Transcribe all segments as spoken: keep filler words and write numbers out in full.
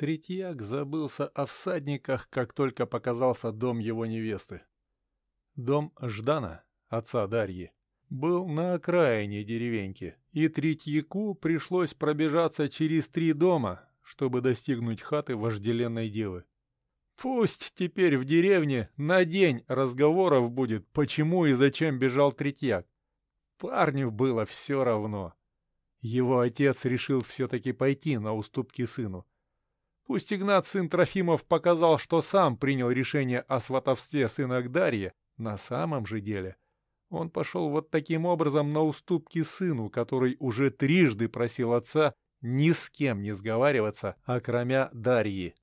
Третьяк забылся о всадниках, как только показался дом его невесты. Дом Ждана, отца Дарьи, был на окраине деревеньки, и Третьяку пришлось пробежаться через три дома, чтобы достигнуть хаты вожделенной девы. Пусть теперь в деревне на день разговоров будет, почему и зачем бежал Третьяк. Парню было все равно. Его отец решил все-таки пойти на уступки сыну. Пусть Игнат, сын Трофимов, показал, что сам принял решение о сватовстве сына к Дарье, на самом же деле он пошел вот таким образом на уступки сыну, который уже трижды просил отца ни с кем не сговариваться, окромя Дарьи.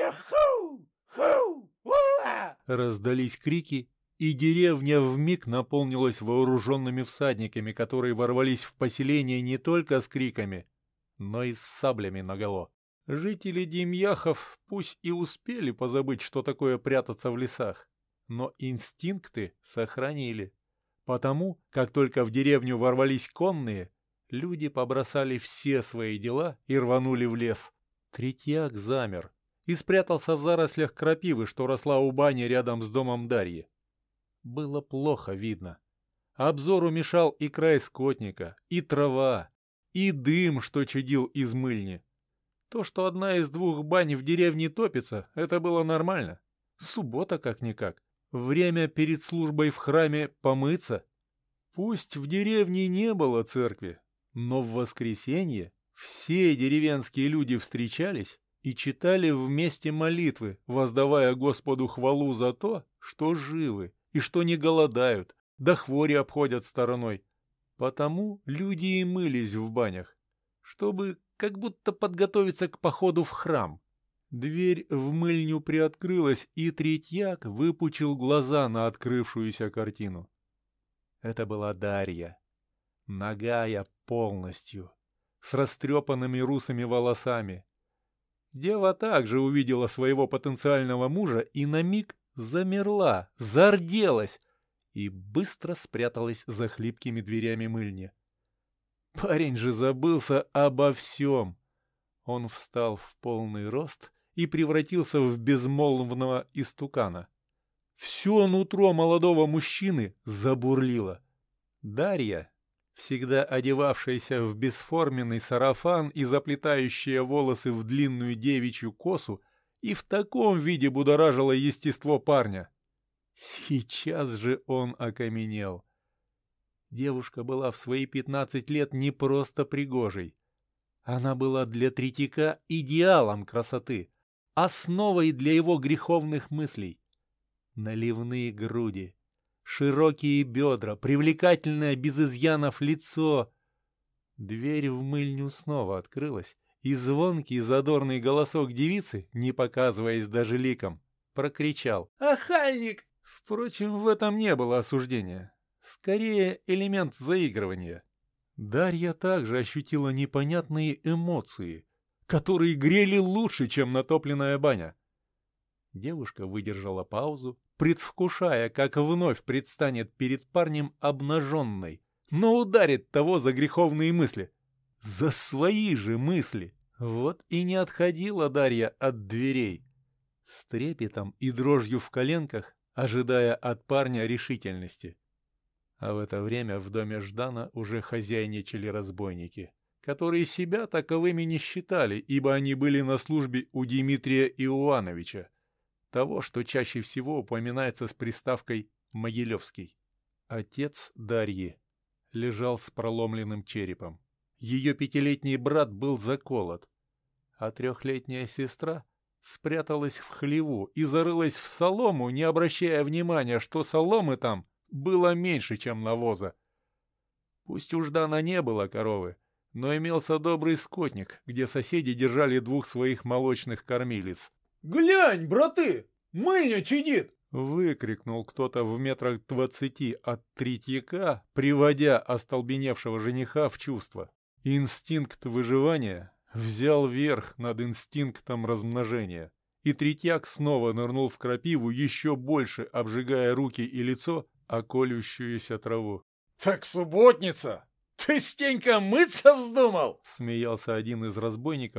«Яху! Ху! Уа!» Раздались крики, и деревня вмиг наполнилась вооруженными всадниками, которые ворвались в поселение не только с криками, но и с саблями наголо. Жители Демьяхов пусть и успели позабыть, что такое прятаться в лесах, но инстинкты сохранили. Потому, как только в деревню ворвались конные, люди побросали все свои дела и рванули в лес. Третьяк замер и спрятался в зарослях крапивы, что росла у бани рядом с домом Дарьи. Было плохо видно. Обзору мешал и край скотника, и трава, и дым, что чадил из мыльни. То, что одна из двух бань в деревне топится, это было нормально. Суббота как-никак. Время перед службой в храме помыться. Пусть в деревне не было церкви, но в воскресенье все деревенские люди встречались и читали вместе молитвы, воздавая Господу хвалу за то, что живы и что не голодают, да хвори обходят стороной. Потому люди и мылись в банях, чтобы как будто подготовиться к походу в храм. Дверь в мыльню приоткрылась, и Третьяк выпучил глаза на открывшуюся картину. Это была Дарья, нагая полностью, с растрепанными русыми волосами. Дева также увидела своего потенциального мужа и на миг замерла, зарделась и быстро спряталась за хлипкими дверями мыльни. Парень же забылся обо всем. Он встал в полный рост и превратился в безмолвного истукана. Все нутро молодого мужчины забурлило. Дарья, всегда одевавшаяся в бесформенный сарафан и заплетающая волосы в длинную девичью косу, и в таком виде будоражила естество парня. Сейчас же он окаменел. Девушка была в свои пятнадцать лет не просто пригожей. Она была для Третьяка идеалом красоты, основой для его греховных мыслей. Наливные груди, широкие бедра, привлекательное без изъянов лицо. Дверь в мыльню снова открылась, и звонкий задорный голосок девицы, не показываясь даже ликом, прокричал: «Охальник!» Впрочем, в этом не было осуждения. Скорее, элемент заигрывания. Дарья также ощутила непонятные эмоции, которые грели лучше, чем натопленная баня. Девушка выдержала паузу, предвкушая, как вновь предстанет перед парнем обнаженной, но ударит того за греховные мысли. За свои же мысли. Вот и не отходила Дарья от дверей, с трепетом и дрожью в коленках, ожидая от парня решительности. А в это время в доме Ждана уже хозяйничали разбойники, которые себя таковыми не считали, ибо они были на службе у Дмитрия Иоановича, того, что чаще всего упоминается с приставкой «Могилевский». Отец Дарьи лежал с проломленным черепом. Ее пятилетний брат был заколот, а трехлетняя сестра спряталась в хлеву и зарылась в солому, не обращая внимания, что соломы там было меньше, чем навоза. Пусть у Ждана не было коровы, но имелся добрый скотник, где соседи держали двух своих молочных кормилиц. «Глянь, браты, мыльня чадит!» — выкрикнул кто-то в метрах двадцати от Третьяка, приводя остолбеневшего жениха в чувство. Инстинкт выживания взял верх над инстинктом размножения, и Третьяк снова нырнул в крапиву, еще больше обжигая руки и лицо о колющуюся траву. «Так субботница! Ты, Стенька, мыться вздумал?» — смеялся один из разбойников,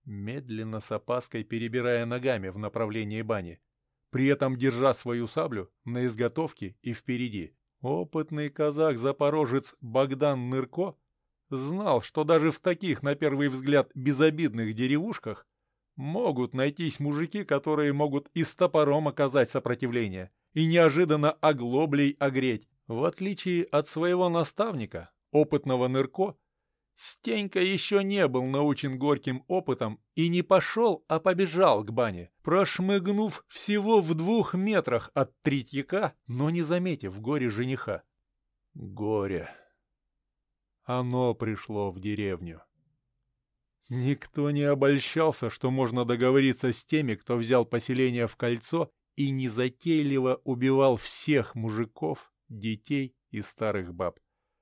медленно с опаской перебирая ногами в направлении бани, при этом держа свою саблю на изготовке и впереди. Опытный казак-запорожец Богдан Нырко знал, что даже в таких, на первый взгляд, безобидных деревушках могут найтись мужики, которые могут и с топором оказать сопротивление и неожиданно оглоблей огреть. В отличие от своего наставника, опытного Нырко, Стенька еще не был научен горьким опытом и не пошел, а побежал к бане, прошмыгнув всего в двух метрах от Третьяка, но не заметив горе жениха. Горе. Оно пришло в деревню. Никто не обольщался, что можно договориться с теми, кто взял поселение в кольцо и незатейливо убивал всех мужиков, детей и старых баб.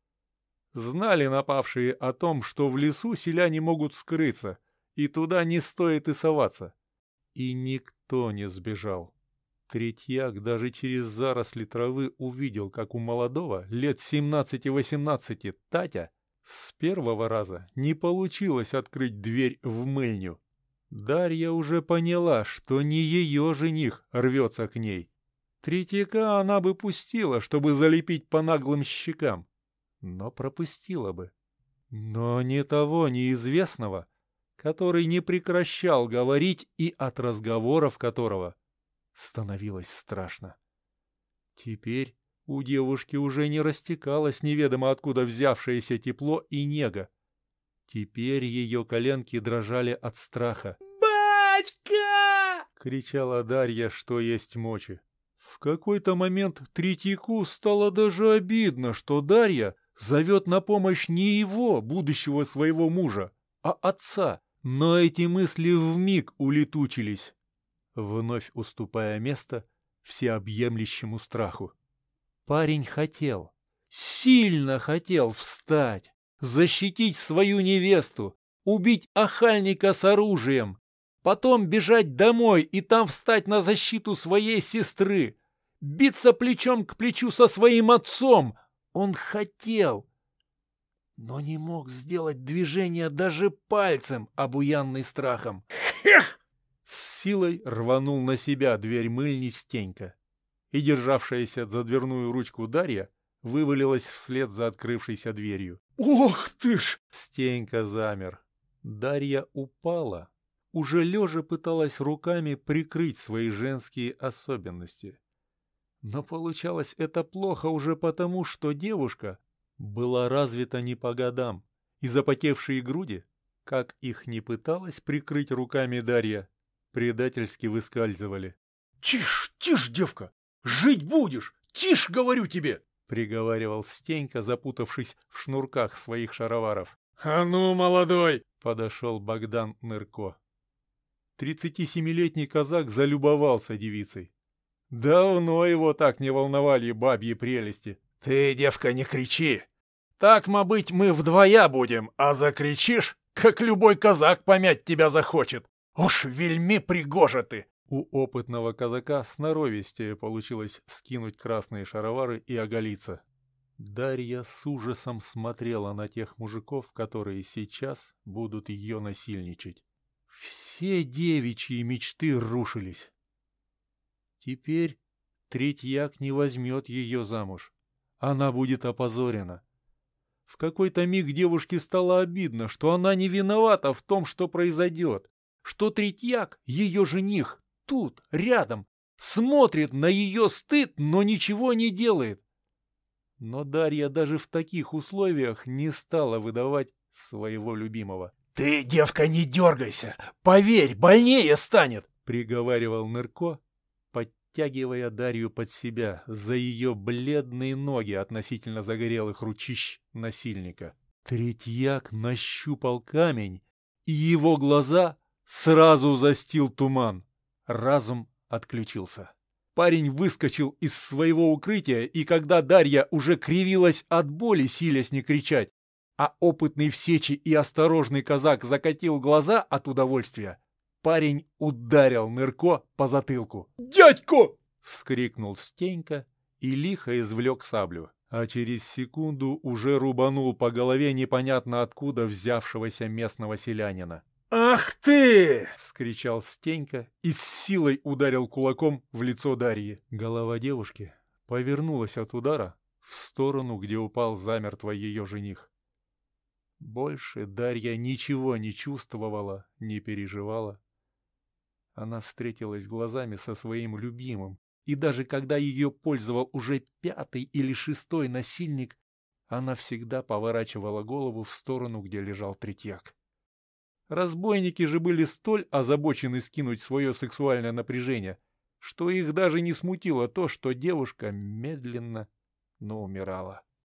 Знали напавшие о том, что в лесу селяне могут скрыться, и туда не стоит и соваться. И никто не сбежал. Третьяк даже через заросли травы увидел, как у молодого, лет семнадцати-восемнадцати, Татя, с первого раза не получилось открыть дверь в мыльню. Дарья уже поняла, что не ее жених рвется к ней. Третьяка она бы пустила, чтобы залепить по наглым щекам. Но пропустила бы. Но не того неизвестного, который не прекращал говорить и от разговоров которого становилось страшно. Теперь у девушки уже не растекалось неведомо откуда взявшееся тепло и нега. Теперь ее коленки дрожали от страха. «Батька!» — кричала Дарья, что есть мочи. В какой-то момент Третьяку стало даже обидно, что Дарья зовет на помощь не его, будущего своего мужа, а отца. Но эти мысли вмиг улетучились, вновь уступая место всеобъемлющему страху. Парень хотел, сильно хотел встать, защитить свою невесту, убить охальника с оружием, потом бежать домой и там встать на защиту своей сестры, биться плечом к плечу со своим отцом. Он хотел, но не мог сделать движение даже пальцем, обуянный страхом. Хех! С силой рванул на себя дверь мыльни Стенька, и державшаяся за дверную ручку Дарья вывалилась вслед за открывшейся дверью. «Ох ты ж!» Стенька замер. Дарья упала, уже лежа пыталась руками прикрыть свои женские особенности. Но получалось это плохо уже потому, что девушка была развита не по годам, и запотевшие груди, как их ни пыталась прикрыть руками Дарья, предательски выскальзывали. «Тише, тише, девка! Жить будешь! Тише, говорю тебе!» — приговаривал Стенька, запутавшись в шнурках своих шароваров. «А ну, молодой!» — подошел Богдан Нырко. Тридцатисемилетний казак залюбовался девицей. Давно его так не волновали бабьи прелести. «Ты, девка, не кричи! Так, ма быть, мы вдвоя будем, а закричишь, как любой казак помять тебя захочет. Уж вельми пригожа ты!» У опытного казака сноровистее получилось скинуть красные шаровары и оголиться. Дарья с ужасом смотрела на тех мужиков, которые сейчас будут ее насильничать. Все девичьи мечты рушились. Теперь Третьяк не возьмет ее замуж. Она будет опозорена. В какой-то миг девушке стало обидно, что она не виновата в том, что произойдет, что Третьяк, ее жених, тут, рядом, смотрит на ее стыд, но ничего не делает. Но Дарья даже в таких условиях не стала выдавать своего любимого. «Ты, девка, не дергайся! Поверь, больнее станет!» — приговаривал Нырко, подтягивая Дарью под себя за ее бледные ноги относительно загорелых ручищ насильника. Третьяк нащупал камень, и его глаза сразу застил туман. Разум отключился. Парень выскочил из своего укрытия, и когда Дарья уже кривилась от боли, силясь не кричать, а опытный в сечи и осторожный казак закатил глаза от удовольствия, парень ударил Нырко по затылку. «Дядько!» — вскрикнул Стенька и лихо извлек саблю, а через секунду уже рубанул по голове непонятно откуда взявшегося местного селянина. «Ах ты!» — вскричал Стенька и с силой ударил кулаком в лицо Дарьи. Голова девушки повернулась от удара в сторону, где упал замертво ее жених. Больше Дарья ничего не чувствовала, не переживала. Она встретилась глазами со своим любимым, и даже когда ее пользовал уже пятый или шестой насильник, она всегда поворачивала голову в сторону, где лежал третьяк. Разбойники же были столь озабочены скинуть свое сексуальное напряжение, что их даже не смутило то, что девушка медленно, но умирала.